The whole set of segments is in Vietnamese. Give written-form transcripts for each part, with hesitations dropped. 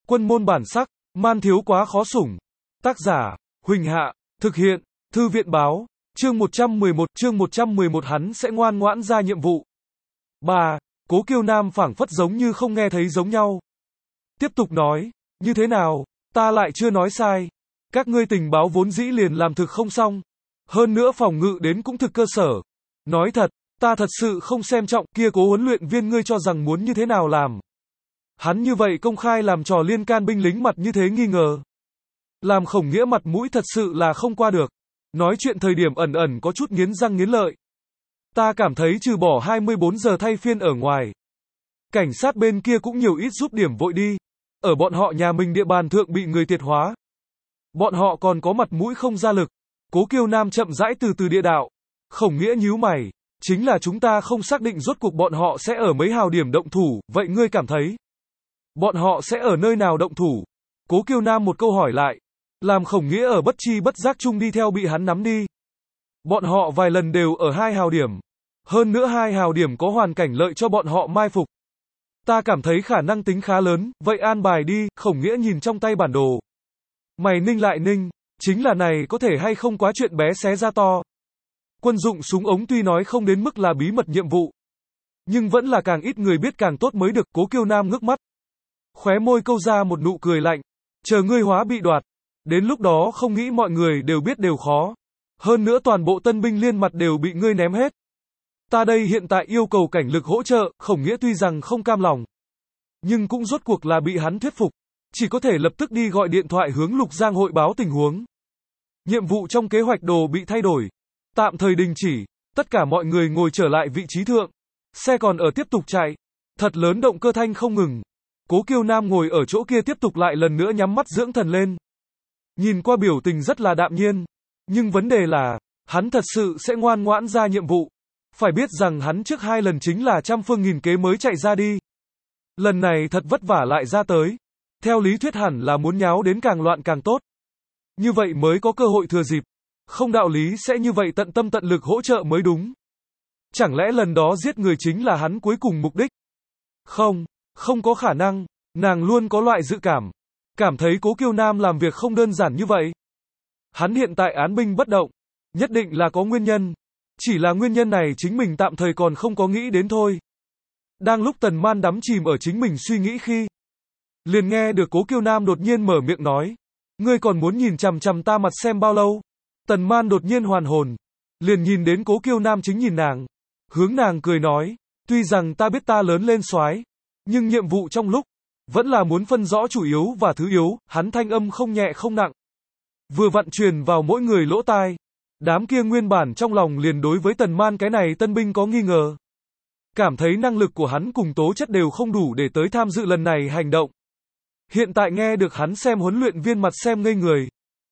Quân môn bản sắc, man thiếu quá khó sủng. Tác giả, Huỳnh Hạ, thực hiện, Thư viện báo, chương 111 hắn sẽ ngoan ngoãn ra nhiệm vụ. 3. Cố Kiêu Nam phảng phất giống như không nghe thấy giống nhau. Tiếp tục nói, như thế nào, ta lại chưa nói sai. Các ngươi tình báo vốn dĩ liền làm thực không xong. Hơn nữa phòng ngự đến cũng thực cơ sở. Nói thật, ta thật sự không xem trọng kia Cố huấn luyện viên ngươi cho rằng muốn như thế nào làm. Hắn như vậy công khai làm trò liên can binh lính mặt như thế nghi ngờ. Làm Khổng Nghĩa mặt mũi thật sự là không qua được. Nói chuyện thời điểm ẩn ẩn có chút nghiến răng nghiến lợi. Ta cảm thấy trừ bỏ 24 giờ thay phiên ở ngoài. Cảnh sát bên kia cũng nhiều ít giúp điểm vội đi. Ở bọn họ nhà mình địa bàn thượng bị người tiệt hóa. Bọn họ còn có mặt mũi không ra lực. Cố Kiêu Nam chậm rãi từ từ địa đạo. Khổng Nghĩa nhíu mày. Chính là chúng ta không xác định rốt cuộc bọn họ sẽ ở mấy hào điểm động thủ, vậy ngươi cảm thấy bọn họ sẽ ở nơi nào động thủ? Cố Kiêu Nam một câu hỏi lại. Làm Khổng Nghĩa ở bất chi bất giác chung đi theo bị hắn nắm đi. Bọn họ vài lần đều ở 2 hào điểm. Hơn nữa 2 hào điểm có hoàn cảnh lợi cho bọn họ mai phục. Ta cảm thấy khả năng tính khá lớn, vậy an bài đi. Khổng Nghĩa nhìn trong tay bản đồ. Mày ninh lại ninh, chính là này có thể hay không quá chuyện bé xé ra to. Quân dụng súng ống tuy nói không đến mức là bí mật nhiệm vụ, nhưng vẫn là càng ít người biết càng tốt mới được. Cố Kiêu Nam ngước mắt, khóe môi câu ra một nụ cười lạnh. Chờ ngươi hóa bị đoạt, đến lúc đó không nghĩ mọi người đều biết đều khó. Hơn nữa toàn bộ tân binh liên mặt đều bị ngươi ném hết. Ta đây hiện tại yêu cầu cảnh lực hỗ trợ. Khổng Nghĩa tuy rằng không cam lòng, nhưng cũng rốt cuộc là bị hắn thuyết phục. Chỉ có thể lập tức đi gọi điện thoại hướng Lục Giang hội báo tình huống. Nhiệm vụ trong kế hoạch đồ bị thay đổi. Tạm thời đình chỉ, tất cả mọi người ngồi trở lại vị trí thượng. Xe còn ở tiếp tục chạy. Thật lớn động cơ thanh không ngừng. Cố Kiêu Nam ngồi ở chỗ kia tiếp tục lại lần nữa nhắm mắt dưỡng thần lên. Nhìn qua biểu tình rất là đạm nhiên. Nhưng vấn đề là, hắn thật sự sẽ ngoan ngoãn ra nhiệm vụ. Phải biết rằng hắn trước 2 lần chính là trăm phương nghìn kế mới chạy ra đi. Lần này thật vất vả lại ra tới. Theo lý thuyết hẳn là muốn nháo đến càng loạn càng tốt. Như vậy mới có cơ hội thừa dịp. Không đạo lý sẽ như vậy tận tâm tận lực hỗ trợ mới đúng. Chẳng lẽ lần đó giết người chính là hắn cuối cùng mục đích? Không có khả năng. Nàng luôn có loại dự cảm. Cảm thấy Cố Kiêu Nam làm việc không đơn giản như vậy. Hắn hiện tại án binh bất động. Nhất định là có nguyên nhân. Chỉ là nguyên nhân này chính mình tạm thời còn không có nghĩ đến thôi. Đang lúc Tần Man đắm chìm ở chính mình suy nghĩ khi, liền nghe được Cố Kiêu Nam đột nhiên mở miệng nói. Ngươi còn muốn nhìn chằm chằm ta mặt xem bao lâu? Tần Man đột nhiên hoàn hồn. Liền nhìn đến Cố Kiêu Nam chính nhìn nàng. Hướng nàng cười nói. Tuy rằng ta biết ta lớn lên soái, nhưng nhiệm vụ trong lúc, vẫn là muốn phân rõ chủ yếu và thứ yếu. Hắn thanh âm không nhẹ không nặng. Vừa vặn truyền vào mỗi người lỗ tai. Đám kia nguyên bản trong lòng liền đối với Tần Man cái này tân binh có nghi ngờ. Cảm thấy năng lực của hắn cùng tố chất đều không đủ để tới tham dự lần này hành động. Hiện tại nghe được hắn xem huấn luyện viên mặt xem ngây người.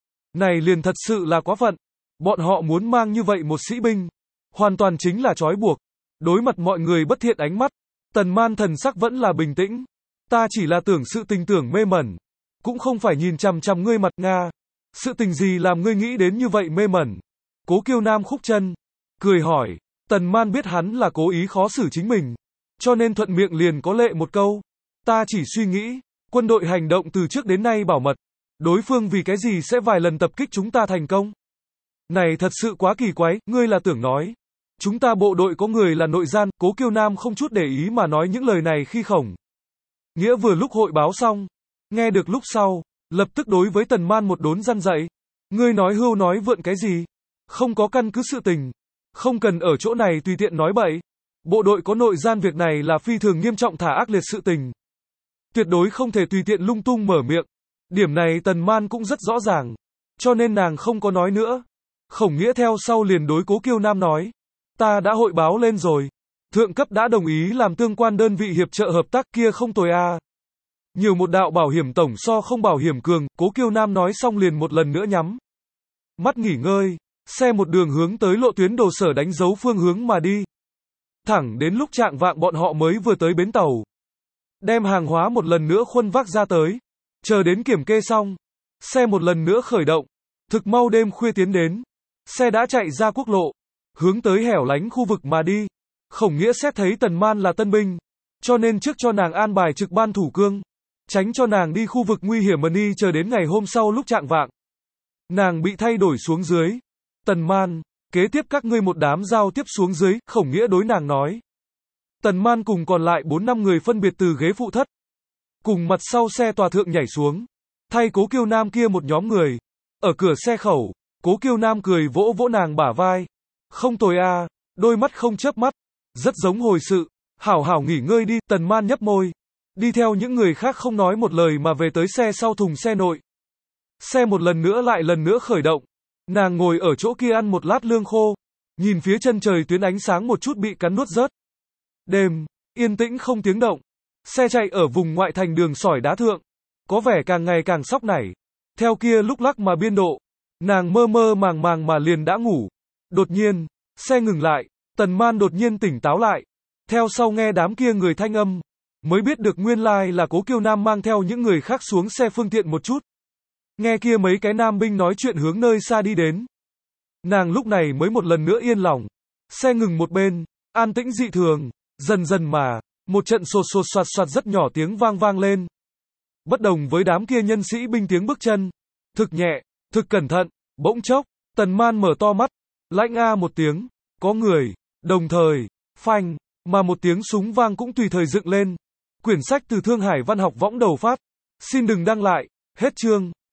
Này liền thật sự là quá phận. Bọn họ muốn mang như vậy một sĩ binh. Hoàn toàn chính là trói buộc. Đối mặt mọi người bất thiện ánh mắt. Tần Man thần sắc vẫn là bình tĩnh. Ta chỉ là tưởng sự tình tưởng mê mẩn. Cũng không phải nhìn chằm chằm ngươi mặt Nga. Sự tình gì làm ngươi nghĩ đến như vậy mê mẩn? Cố Kiêu Nam khúc chân. Cười hỏi. Tần Man biết hắn là cố ý khó xử chính mình. Cho nên thuận miệng liền có lệ một câu. Ta chỉ suy nghĩ. Quân đội hành động từ trước đến nay bảo mật. Đối phương vì cái gì sẽ vài lần tập kích chúng ta thành công? Này thật sự quá kỳ quái, ngươi là tưởng nói. Chúng ta bộ đội có người là nội gian. Cố Kiêu Nam không chút để ý mà nói những lời này khi Khổng Nghĩa vừa lúc hội báo xong. Nghe được lúc sau, lập tức đối với Tần Man một đốn răn dạy. Ngươi nói hưu nói vượn cái gì? Không có căn cứ sự tình. Không cần ở chỗ này tùy tiện nói bậy. Bộ đội có nội gian việc này là phi thường nghiêm trọng thả ác liệt sự tình. Tuyệt đối không thể tùy tiện lung tung mở miệng. Điểm này Tần Man cũng rất rõ ràng. Cho nên nàng không có nói nữa. Khổng Nghĩa theo sau liền đối Cố Kiêu Nam nói. Ta đã hội báo lên rồi. Thượng cấp đã đồng ý làm tương quan đơn vị hiệp trợ hợp tác kia không tồi à. Nhiều một đạo bảo hiểm tổng so không bảo hiểm cường. Cố Kiêu Nam nói xong liền một lần nữa nhắm mắt nghỉ ngơi. Xe một đường hướng tới lộ tuyến đồ sở đánh dấu phương hướng mà đi. Thẳng đến lúc trạng vạng bọn họ mới vừa tới bến tàu. Đem hàng hóa một lần nữa khuân vác ra tới. Chờ đến kiểm kê xong. Xe một lần nữa khởi động. Thực mau đêm khuya tiến đến. Xe đã chạy ra quốc lộ. Hướng tới hẻo lánh khu vực mà đi. Khổng Nghĩa xét thấy Tần Man là tân binh. Cho nên trước cho nàng an bài trực ban thủ cương. tránh cho nàng đi khu vực nguy hiểm Mani chờ đến ngày hôm sau lúc chạng vạng. Nàng bị thay đổi xuống dưới. Tần Man, kế tiếp các ngươi một đám giao tiếp xuống dưới, Khổng Nghĩa đối nàng nói. Tần Man cùng còn lại 4-5 người phân biệt từ ghế phụ thất, cùng mặt sau xe tòa thượng nhảy xuống, thay Cố Kiêu Nam kia một nhóm người. Ở cửa xe khẩu, Cố Kiêu Nam cười vỗ vỗ nàng bả vai. Không tồi a, đôi mắt không chớp mắt, rất giống hồi sự, hảo hảo nghỉ ngơi đi. Tần Man nhấp môi, đi theo những người khác không nói một lời mà về tới xe sau thùng xe nội. Xe một lần nữa lại lần nữa khởi động, nàng ngồi ở chỗ kia ăn một lát lương khô, nhìn phía chân trời tuyến ánh sáng một chút bị cắn nuốt rớt. Đêm, yên tĩnh không tiếng động, xe chạy ở vùng ngoại thành đường sỏi đá thượng, có vẻ càng ngày càng sóc nảy, theo kia lúc lắc mà biên độ, nàng mơ mơ màng màng mà liền đã ngủ. Đột nhiên, xe ngừng lại, Tần Man đột nhiên tỉnh táo lại, theo sau nghe đám kia người thanh âm, mới biết được nguyên lai là Cố Kiêu Nam mang theo những người khác xuống xe phương tiện một chút. Nghe kia mấy cái nam binh nói chuyện hướng nơi xa đi đến. Nàng lúc này mới một lần nữa yên lòng. Xe ngừng một bên, an tĩnh dị thường, dần dần mà, một trận sột sột soạt soạt rất nhỏ tiếng vang vang lên. Bất đồng với đám kia nhân sĩ binh tiếng bước chân, thực nhẹ, thực cẩn thận, bỗng chốc, Tần Man mở to mắt, lãnh a một tiếng, có người, đồng thời, phanh, mà một tiếng súng vang cũng tùy thời dựng lên. Quyển sách từ Thương Hải Văn học võng đầu phát. Xin đừng đăng lại, hết chương.